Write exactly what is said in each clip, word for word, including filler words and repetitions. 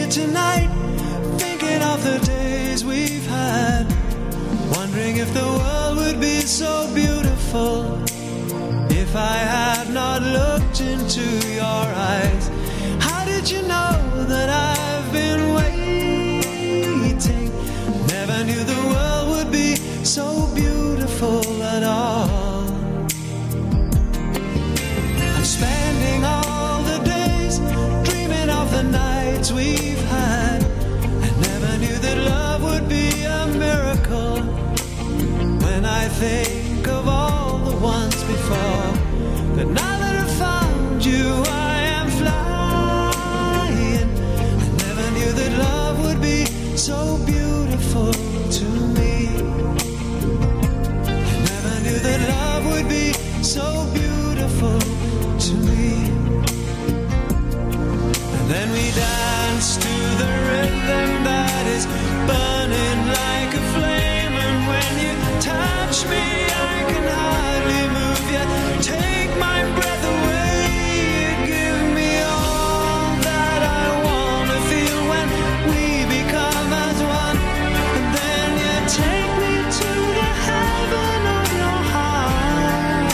tonight, thinking of the days we've had, wondering if the world would be so beautiful if I had not looked into your eyes. How did you know that I've been waiting? Never knew the world would be so beautiful at all. I'm spending all the days dreaming of the nights we've had. I never knew that love would be a miracle. When I think of all the ones before, but now that I've found you, I am flying. I never knew that love would be so beautiful to me. I never knew that love would be so beautiful to me. And then we dance to the rhythm that is burning like a flame. And when you touch me, I can hardly move yet. Take my breath away. You give me all that I want to feel when we become as one. And then you take me to the heaven of your heart.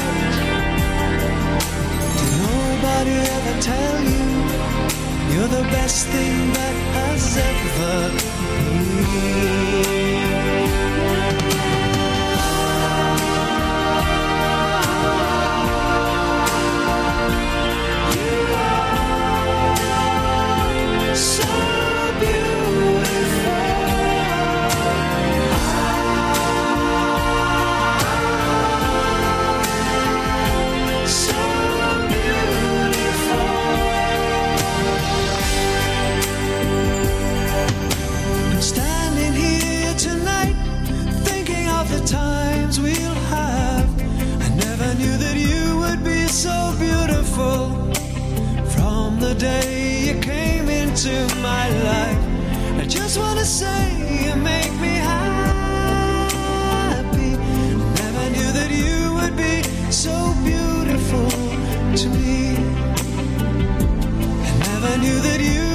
Did nobody ever tell you you're the best thing that has ever been? Times we'll have. I never knew that you would be so beautiful from the day you came into my life. I just want to say you make me happy. I never knew that you would be so beautiful to me. I never knew that you